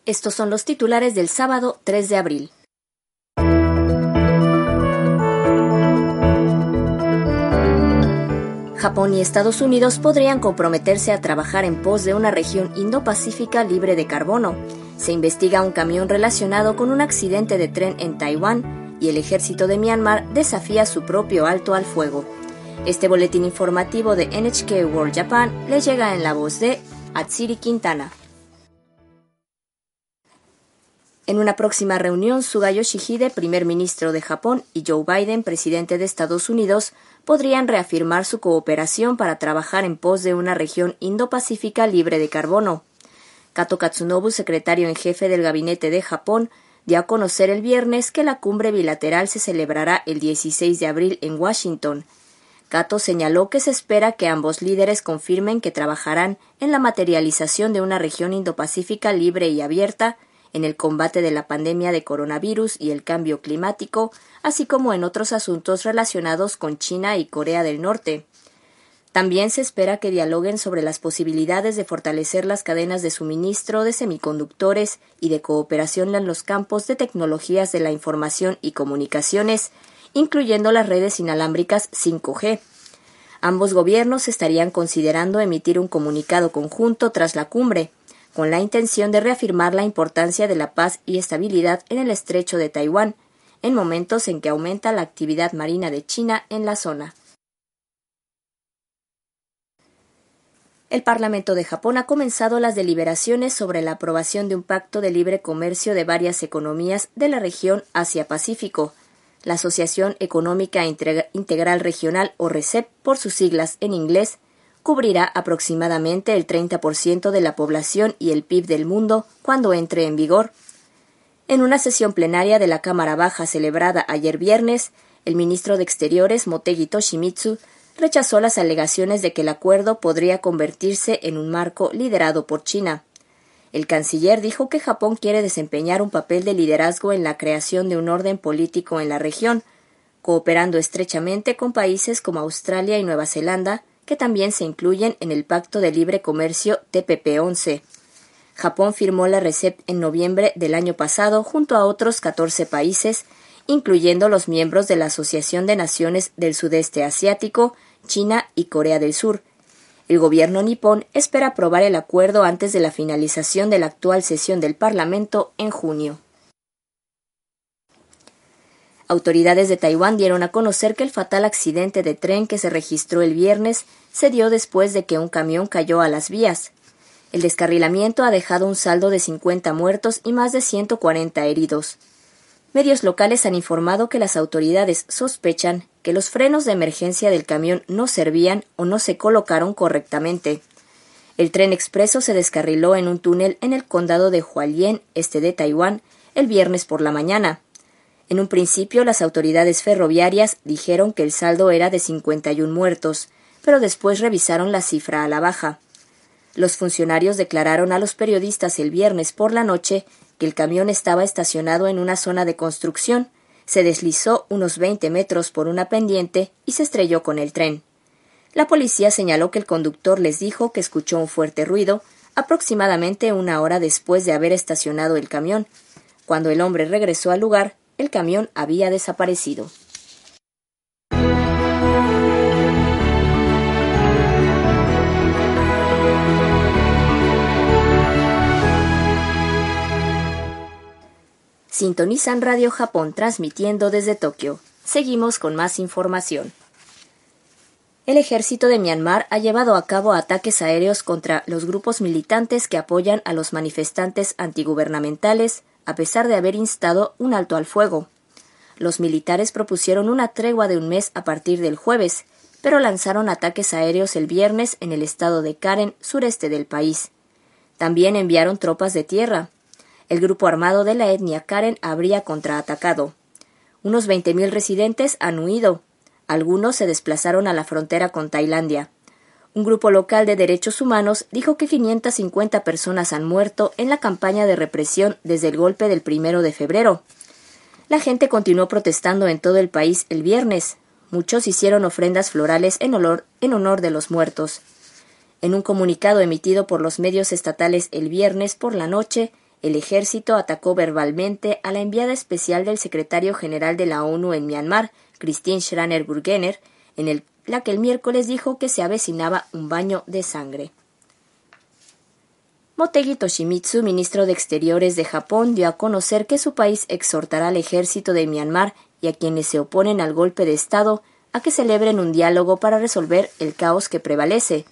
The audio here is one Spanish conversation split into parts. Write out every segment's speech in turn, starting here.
Estos son los titulares del sábado 3 de abril. Japón y Estados Unidos podrían comprometerse a trabajar en pos de una región Indo-Pacífica libre de carbono. Se investiga un camión relacionado con un accidente de tren en Taiwán y el ejército de Myanmar desafía su propio alto al fuego. Este boletín informativo de NHK World Japan le llega en la voz de Atsiri Quintana. En una próxima reunión, Suga Yoshihide, primer ministro de Japón, y Joe Biden, presidente de Estados Unidos, podrían reafirmar su cooperación para trabajar en pos de una región Indo-Pacífica libre de carbono. Kato Katsunobu, secretario en jefe del gabinete de Japón, dio a conocer el viernes que la cumbre bilateral se celebrará el 16 de abril en Washington. Kato señaló que se espera que ambos líderes confirmen que trabajarán en la materialización de una región Indo-Pacífica libre y abierta, en el combate de la pandemia de coronavirus y el cambio climático, así como en otros asuntos relacionados con China y Corea del Norte. También se espera que dialoguen sobre las posibilidades de fortalecer las cadenas de suministro de semiconductores y de cooperación en los campos de tecnologías de la información y comunicaciones, incluyendo las redes inalámbricas 5G. Ambos gobiernos estarían considerando emitir un comunicado conjunto tras la cumbre, con la intención de reafirmar la importancia de la paz y estabilidad en el estrecho de Taiwán, en momentos en que aumenta la actividad marina de China en la zona. El Parlamento de Japón ha comenzado las deliberaciones sobre la aprobación de un pacto de libre comercio de varias economías de la región Asia-Pacífico. La Asociación Económica Integral Regional, o RCEP por sus siglas en inglés, cubrirá aproximadamente el 30% de la población y el PIB del mundo cuando entre en vigor. En una sesión plenaria de la Cámara Baja celebrada ayer viernes, el ministro de Exteriores, Motegi Toshimitsu, rechazó las alegaciones de que el acuerdo podría convertirse en un marco liderado por China. El canciller dijo que Japón quiere desempeñar un papel de liderazgo en la creación de un orden político en la región, cooperando estrechamente con países como Australia y Nueva Zelanda, que también se incluyen en el Pacto de Libre Comercio TPP-11. Japón firmó la RCEP en noviembre del año pasado junto a otros 14 países, incluyendo los miembros de la Asociación de Naciones del Sudeste Asiático, China y Corea del Sur. El gobierno nipón espera aprobar el acuerdo antes de la finalización de la actual sesión del Parlamento en junio. Autoridades de Taiwán dieron a conocer que el fatal accidente de tren que se registró el viernes se dio después de que un camión cayó a las vías. El descarrilamiento ha dejado un saldo de 50 muertos y más de 140 heridos. Medios locales han informado que las autoridades sospechan que los frenos de emergencia del camión no servían o no se colocaron correctamente. El tren expreso se descarriló en un túnel en el condado de Hualien, este de Taiwán, el viernes por la mañana. En un principio, las autoridades ferroviarias dijeron que el saldo era de 51 muertos, pero después revisaron la cifra a la baja. Los funcionarios declararon a los periodistas el viernes por la noche que el camión estaba estacionado en una zona de construcción, se deslizó unos 20 metros por una pendiente y se estrelló con el tren. La policía señaló que el conductor les dijo que escuchó un fuerte ruido aproximadamente una hora después de haber estacionado el camión. Cuando el hombre regresó al lugar, el camión había desaparecido. Sintonizan Radio Japón transmitiendo desde Tokio. Seguimos con más información. El ejército de Myanmar ha llevado a cabo ataques aéreos contra los grupos militantes que apoyan a los manifestantes antigubernamentales, a pesar de haber instado un alto al fuego. Los militares propusieron una tregua de un mes a partir del jueves, pero lanzaron ataques aéreos el viernes en el estado de Karen, sureste del país. También enviaron tropas de tierra. El grupo armado de la etnia Karen habría contraatacado. Unos 20.000 residentes han huido. Algunos se desplazaron a la frontera con Tailandia. Un grupo local de derechos humanos dijo que 550 personas han muerto en la campaña de represión desde el golpe del 1 de febrero. La gente continuó protestando en todo el país el viernes. Muchos hicieron ofrendas florales en honor de los muertos. En un comunicado emitido por los medios estatales el viernes por la noche, el ejército atacó verbalmente a la enviada especial del secretario general de la ONU en Myanmar, Christine Schraner-Burgener, la que el miércoles dijo que se avecinaba un baño de sangre. Motegi Toshimitsu, ministro de Exteriores de Japón, dio a conocer que su país exhortará al ejército de Myanmar y a quienes se oponen al golpe de Estado a que celebren un diálogo para resolver el caos que prevalece.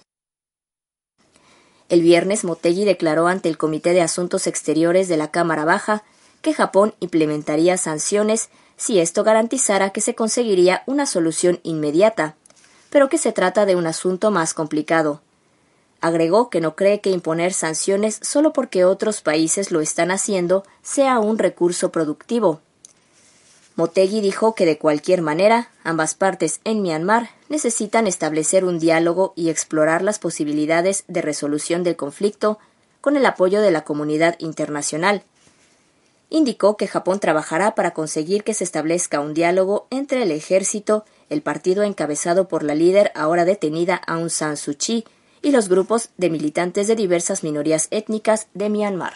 El viernes, Motegi declaró ante el Comité de Asuntos Exteriores de la Cámara Baja que Japón implementaría sanciones si esto garantizara que se conseguiría una solución inmediata, pero que se trata de un asunto más complicado. Agregó que no cree que imponer sanciones solo porque otros países lo están haciendo sea un recurso productivo. Motegi dijo que de cualquier manera, ambas partes en Myanmar necesitan establecer un diálogo y explorar las posibilidades de resolución del conflicto con el apoyo de la comunidad internacional. Indicó que Japón trabajará para conseguir que se establezca un diálogo entre el ejército, el partido encabezado por la líder ahora detenida Aung San Suu Kyi y los grupos de militantes de diversas minorías étnicas de Myanmar.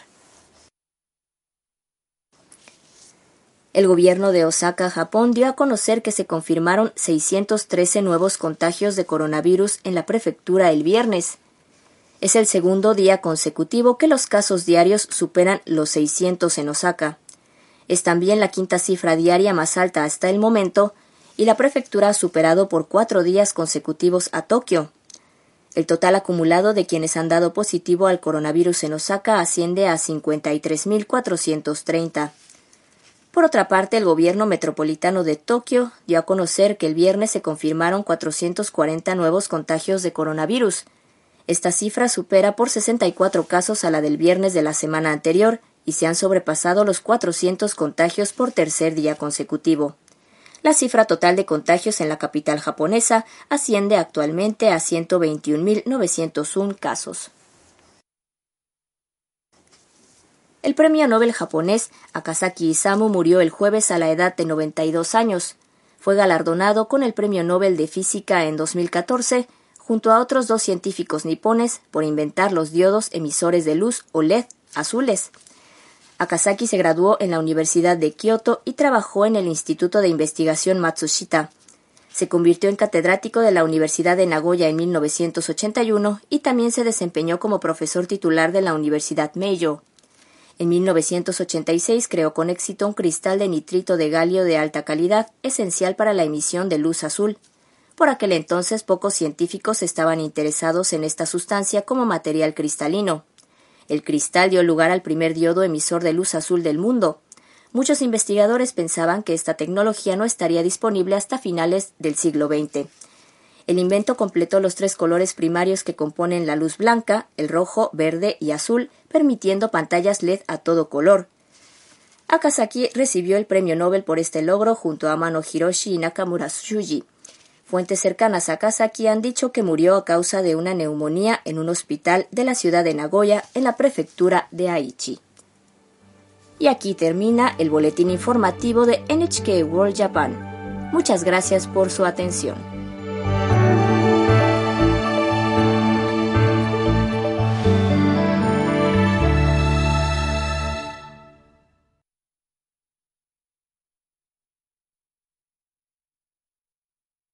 El gobierno de Osaka, Japón, dio a conocer que se confirmaron 613 nuevos contagios de coronavirus en la prefectura el viernes. Es el segundo día consecutivo que los casos diarios superan los 600 en Osaka. Es también la quinta cifra diaria más alta hasta el momento, y la prefectura ha superado por 4 días consecutivos a Tokio. El total acumulado de quienes han dado positivo al coronavirus en Osaka asciende a 53.430. Por otra parte, el gobierno metropolitano de Tokio dio a conocer que el viernes se confirmaron 440 nuevos contagios de coronavirus. Esta cifra supera por 64 casos a la del viernes de la semana anterior y se han sobrepasado los 400 contagios por tercer día consecutivo. La cifra total de contagios en la capital japonesa asciende actualmente a 121.901 casos. El premio Nobel japonés Akazaki Isamu murió el jueves a la edad de 92 años. Fue galardonado con el Premio Nobel de Física en 2014, junto a otros 2 científicos nipones, por inventar los diodos emisores de luz o LED azules. Akazaki se graduó en la Universidad de Kioto y trabajó en el Instituto de Investigación Matsushita. Se convirtió en catedrático de la Universidad de Nagoya en 1981 y también se desempeñó como profesor titular de la Universidad Meijō. En 1986 creó con éxito un cristal de nitrito de galio de alta calidad, esencial para la emisión de luz azul. Por aquel entonces, pocos científicos estaban interesados en esta sustancia como material cristalino. El cristal dio lugar al primer diodo emisor de luz azul del mundo. Muchos investigadores pensaban que esta tecnología no estaría disponible hasta finales del siglo XX. El invento completó los 3 colores primarios que componen la luz blanca, el rojo, verde y azul, permitiendo pantallas LED a todo color. Akazaki recibió el premio Nobel por este logro junto a Amano Hiroshi y Nakamura Shuji. Fuentes cercanas a Akazaki han dicho que murió a causa de una neumonía en un hospital de la ciudad de Nagoya, en la prefectura de Aichi. Y aquí termina el boletín informativo de NHK World Japan. Muchas gracias por su atención.